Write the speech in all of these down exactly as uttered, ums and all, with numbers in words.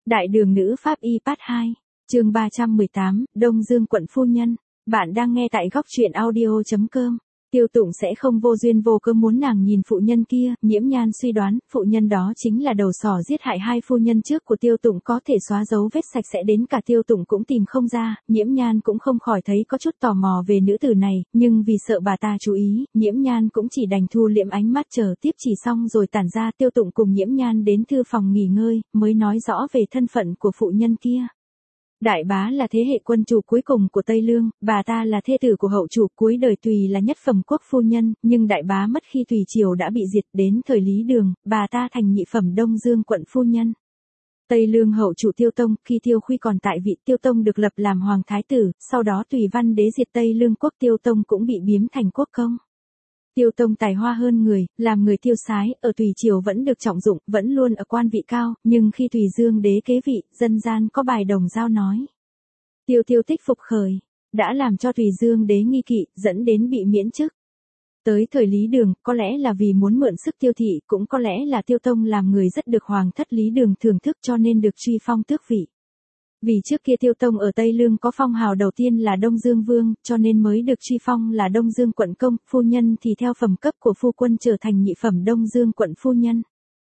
Đại đường nữ pháp y part hai, chương ba trăm mười tám, Đông Dương quận phu nhân. Bạn đang nghe tại góc truyện audio chấm com. Tiêu Tụng sẽ không vô duyên vô cớ muốn nàng nhìn phụ nhân kia, Nhiễm Nhan suy đoán, phụ nhân đó chính là đầu sỏ giết hại hai phu nhân trước của Tiêu Tụng, có thể xóa dấu vết sạch sẽ đến cả Tiêu Tụng cũng tìm không ra. Nhiễm Nhan cũng không khỏi thấy có chút tò mò về nữ tử này, nhưng vì sợ bà ta chú ý, Nhiễm Nhan cũng chỉ đành thu liệm ánh mắt chờ tiếp chỉ xong rồi tản ra. Tiêu Tụng cùng Nhiễm Nhan đến thư phòng nghỉ ngơi, mới nói rõ về thân phận của phụ nhân kia. Đại bá là thế hệ quân chủ cuối cùng của Tây Lương, bà ta là thê tử của hậu chủ, cuối đời Tùy là nhất phẩm quốc phu nhân, nhưng đại bá mất khi Tùy triều đã bị diệt. Đến thời Lý Đường, bà ta thành nhị phẩm Đông Dương quận phu nhân. Tây Lương hậu chủ Tiêu Tông, khi Tiêu Khuy còn tại vị, Tiêu Tông được lập làm hoàng thái tử, sau đó Tùy Văn đế diệt Tây Lương quốc, Tiêu Tông cũng bị biếm thành quốc công. Tiêu Tông tài hoa hơn người, làm người tiêu sái, ở Tùy triều vẫn được trọng dụng, vẫn luôn ở quan vị cao, nhưng khi Tùy Dương đế kế vị, dân gian có bài đồng dao nói. Tiêu Tiêu tích phục khởi, đã làm cho Tùy Dương đế nghi kỵ, dẫn đến bị miễn chức. Tới thời Lý Đường, có lẽ là vì muốn mượn sức Tiêu thị, cũng có lẽ là Tiêu Tông làm người rất được hoàng thất Lý Đường thưởng thức cho nên được truy phong tước vị. Vì trước kia Tiêu Tông ở Tây Lương có phong hào đầu tiên là Đông Dương Vương, cho nên mới được truy phong là Đông Dương quận công, phu nhân thì theo phẩm cấp của phu quân trở thành nhị phẩm Đông Dương quận phu nhân.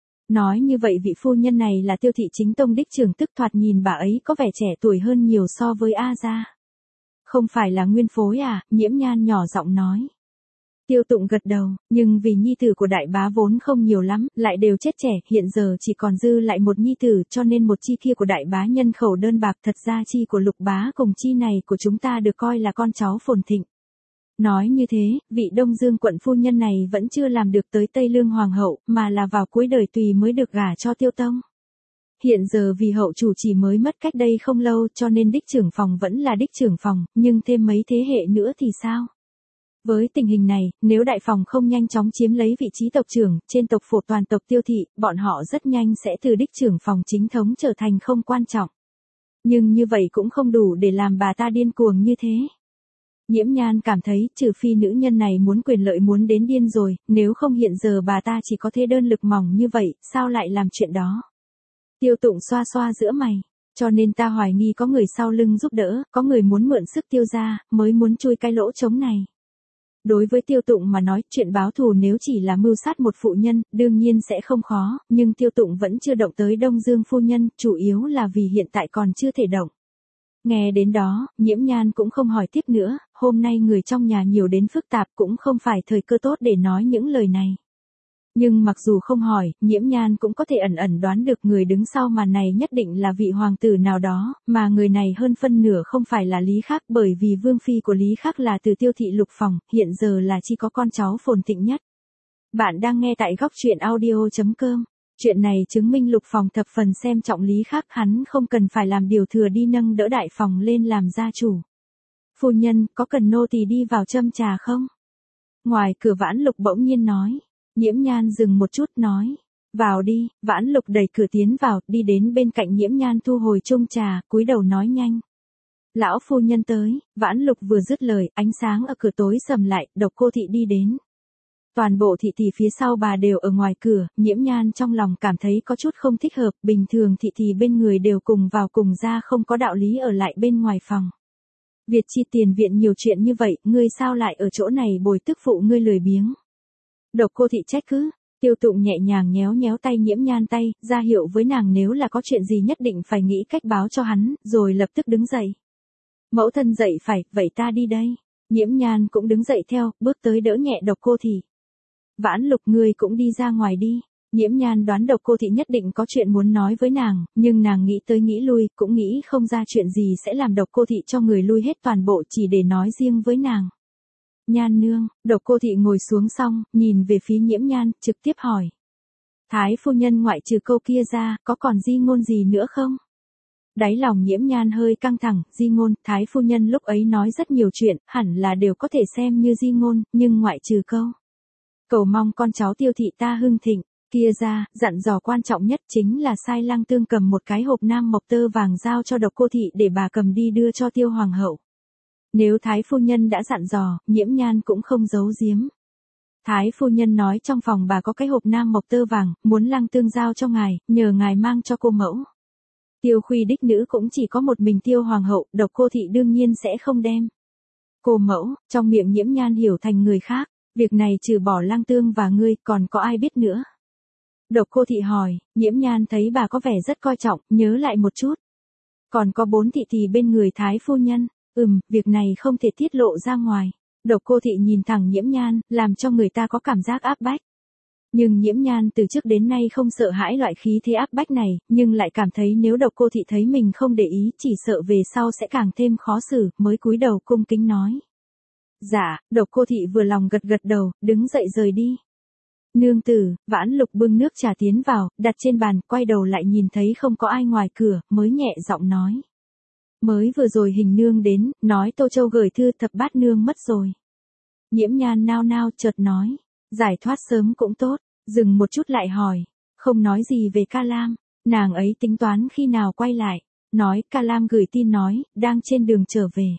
Nói như vậy vị phu nhân này là Tiêu thị chính tông đích trưởng, tức thoạt nhìn bà ấy có vẻ trẻ tuổi hơn nhiều so với A gia. Không phải là nguyên phối à, Nhiễm Nhan nhỏ giọng nói. Tiêu Tụng gật đầu, nhưng vì nhi tử của đại bá vốn không nhiều lắm, lại đều chết trẻ, hiện giờ chỉ còn dư lại một nhi tử, cho nên một chi kia của đại bá nhân khẩu đơn bạc, thật ra chi của Lục bá cùng chi này của chúng ta được coi là con cháu phồn thịnh. Nói như thế, vị Đông Dương quận phu nhân này vẫn chưa làm được tới Tây Lương hoàng hậu, mà là vào cuối đời Tùy mới được gả cho Tiêu Tông. Hiện giờ vì hậu chủ chỉ mới mất cách đây không lâu, cho nên đích trưởng phòng vẫn là đích trưởng phòng, nhưng thêm mấy thế hệ nữa thì sao? Với tình hình này, nếu đại phòng không nhanh chóng chiếm lấy vị trí tộc trưởng, trên tộc phổ toàn tộc Tiêu thị, bọn họ rất nhanh sẽ từ đích trưởng phòng chính thống trở thành không quan trọng. Nhưng như vậy cũng không đủ để làm bà ta điên cuồng như thế. Nhiễm Nhan cảm thấy, trừ phi nữ nhân này muốn quyền lợi muốn đến điên rồi, nếu không hiện giờ bà ta chỉ có thế đơn lực mỏng như vậy, sao lại làm chuyện đó. Tiêu Tụng xoa xoa giữa mày. Cho nên ta hoài nghi có người sau lưng giúp đỡ, có người muốn mượn sức Tiêu gia, mới muốn chui cái lỗ trống này. Đối với Tiêu Tụng mà nói, chuyện báo thù nếu chỉ là mưu sát một phụ nhân, đương nhiên sẽ không khó, nhưng Tiêu Tụng vẫn chưa động tới Đông Dương phu nhân, chủ yếu là vì hiện tại còn chưa thể động. Nghe đến đó, Nhiễm Nhan cũng không hỏi tiếp nữa, hôm nay người trong nhà nhiều đến phức tạp, cũng không phải thời cơ tốt để nói những lời này. Nhưng mặc dù không hỏi, Nhiễm Nhan cũng có thể ẩn ẩn đoán được người đứng sau màn này nhất định là vị hoàng tử nào đó, mà người này hơn phân nửa không phải là Lý Khắc, bởi vì vương phi của Lý Khắc là từ Tiêu thị Lục phòng, hiện giờ là chỉ có con cháu phồn thịnh nhất. Bạn đang nghe tại góc truyện audio chấm com. Chuyện này chứng minh Lục phòng thập phần xem trọng Lý Khắc, hắn không cần phải làm điều thừa đi nâng đỡ đại phòng lên làm gia chủ. Phu nhân, có cần nô tỳ đi vào châm trà không? Ngoài cửa Vãn Lục bỗng nhiên nói. Nhiễm Nhan dừng một chút nói, vào đi. Vãn Lục đẩy cửa tiến vào, đi đến bên cạnh Nhiễm Nhan thu hồi chung trà, cúi đầu nói nhanh. Lão phu nhân tới. Vãn Lục vừa dứt lời, ánh sáng ở cửa tối sầm lại, Độc Cô thị đi đến. Toàn bộ thị tỷ phía sau bà đều ở ngoài cửa, Nhiễm Nhan trong lòng cảm thấy có chút không thích hợp, bình thường thị tỷ bên người đều cùng vào cùng ra, không có đạo lý ở lại bên ngoài phòng. Việt chi tiền viện nhiều chuyện như vậy, ngươi sao lại ở chỗ này bồi tức phụ ngươi lười biếng. Độc Cô thị trách cứ. Tiêu Tụng nhẹ nhàng nhéo nhéo tay Nhiễm Nhan tay, ra hiệu với nàng nếu là có chuyện gì nhất định phải nghĩ cách báo cho hắn, rồi lập tức đứng dậy. Mẫu thân dậy phải, vậy ta đi đây. Nhiễm Nhan cũng đứng dậy theo, bước tới đỡ nhẹ Độc Cô thị. Vãn Lục, ngươi cũng đi ra ngoài đi. Nhiễm Nhan đoán Độc Cô thị nhất định có chuyện muốn nói với nàng, nhưng nàng nghĩ tới nghĩ lui, cũng nghĩ không ra chuyện gì sẽ làm Độc Cô thị cho người lui hết toàn bộ chỉ để nói riêng với nàng. Nhan nương. Độc Cô thị ngồi xuống xong, nhìn về phía Nhiễm Nhan, trực tiếp hỏi. Thái phu nhân ngoại trừ câu kia ra, có còn di ngôn gì nữa không? Đáy lòng Nhiễm Nhan hơi căng thẳng, di ngôn, Thái phu nhân lúc ấy nói rất nhiều chuyện, hẳn là đều có thể xem như di ngôn, nhưng ngoại trừ câu. Cầu mong con cháu Tiêu thị ta hưng thịnh, kia ra, dặn dò quan trọng nhất chính là sai Lăng Tương cầm một cái hộp nam mộc tơ vàng giao cho Độc Cô thị để bà cầm đi đưa cho Tiêu hoàng hậu. Nếu Thái phu nhân đã dặn dò, Nhiễm Nhan cũng không giấu giếm. Thái phu nhân nói trong phòng bà có cái hộp nam mộc tơ vàng, muốn Lăng Tương giao cho ngài, nhờ ngài mang cho cô mẫu. Tiêu Khuy đích nữ cũng chỉ có một mình Tiêu Hoàng hậu, Độc Cô Thị đương nhiên sẽ không đem. Cô mẫu, trong miệng Nhiễm Nhan hiểu thành người khác, việc này trừ bỏ Lăng Tương và ngươi, còn có ai biết nữa? Độc Cô Thị hỏi, Nhiễm Nhan thấy bà có vẻ rất coi trọng, nhớ lại một chút. Còn có bốn thị tỳ bên người Thái phu nhân, ừm, việc này không thể tiết lộ ra ngoài. Độc Cô Thị nhìn thẳng Nhiễm Nhan, làm cho người ta có cảm giác áp bách. Nhưng Nhiễm Nhan từ trước đến nay không sợ hãi loại khí thế áp bách này, nhưng lại cảm thấy nếu Độc Cô Thị thấy mình không để ý, chỉ sợ về sau sẽ càng thêm khó xử, mới cúi đầu cung kính nói. Dạ, Độc Cô Thị vừa lòng gật gật đầu, đứng dậy rời đi. Nương tử, Vãn Lục bưng nước trà tiến vào, đặt trên bàn, quay đầu lại nhìn thấy không có ai ngoài cửa, mới nhẹ giọng nói. Mới vừa rồi Hình nương đến, nói Tô Châu gửi thư Thập Bát nương mất rồi. Nhiễm Nhan nao nao chợt nói, giải thoát sớm cũng tốt, dừng một chút lại hỏi, không nói gì về Ca Lam, nàng ấy tính toán khi nào quay lại, nói Ca Lam gửi tin nói, đang trên đường trở về.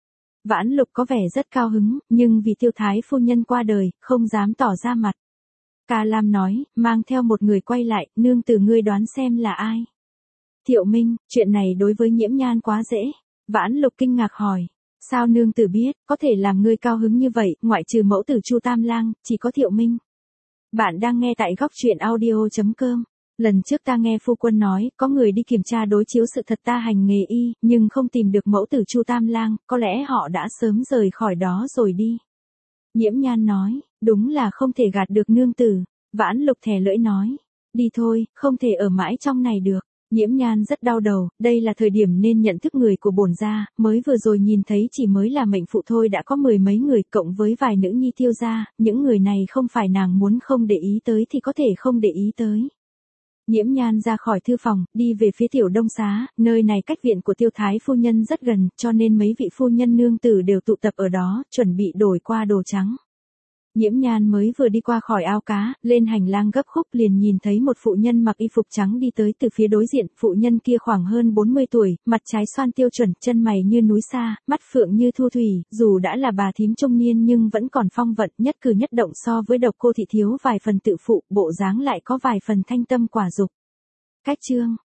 Vãn Lục có vẻ rất cao hứng, nhưng vì Tiêu Thái phu nhân qua đời, không dám tỏ ra mặt. Ca Lam nói, mang theo một người quay lại, nương tử ngươi đoán xem là ai. Thiệu Minh, chuyện này đối với Nhiễm Nhan quá dễ. Vãn Lục kinh ngạc hỏi, sao nương tử biết, có thể làm ngươi cao hứng như vậy, ngoại trừ mẫu tử Chu Tam Lang, chỉ có Thiệu Minh. Bạn đang nghe tại góc truyện audio chấm com. Lần trước ta nghe phu quân nói, có người đi kiểm tra đối chiếu sự thật ta hành nghề y, nhưng không tìm được mẫu tử Chu Tam Lang, có lẽ họ đã sớm rời khỏi đó rồi đi. Nhiễm Nhan nói, đúng là không thể gạt được nương tử. Vãn Lục thè lưỡi nói, đi thôi, không thể ở mãi trong này được. Nhiễm Nhan rất đau đầu, đây là thời điểm nên nhận thức người của bổn gia, mới vừa rồi nhìn thấy chỉ mới là mệnh phụ thôi đã có mười mấy người cộng với vài nữ nhi Tiêu gia, những người này không phải nàng muốn không để ý tới thì có thể không để ý tới. Nhiễm Nhan ra khỏi thư phòng, đi về phía Tiểu Đông Xá, nơi này cách viện của Tiêu Thái phu nhân rất gần, cho nên mấy vị phu nhân nương tử đều tụ tập ở đó, chuẩn bị đổi qua đồ trắng. Nhiễm Nhan mới vừa đi qua khỏi ao cá, lên hành lang gấp khúc liền nhìn thấy một phụ nhân mặc y phục trắng đi tới từ phía đối diện, phụ nhân kia khoảng hơn bốn mươi tuổi, mặt trái xoan tiêu chuẩn, chân mày như núi sa, mắt phượng như thu thủy, dù đã là bà thím trung niên nhưng vẫn còn phong vận, nhất cử nhất động so với Độc Cô Thị thiếu vài phần tự phụ, bộ dáng lại có vài phần thanh tâm quả dục. Cách chương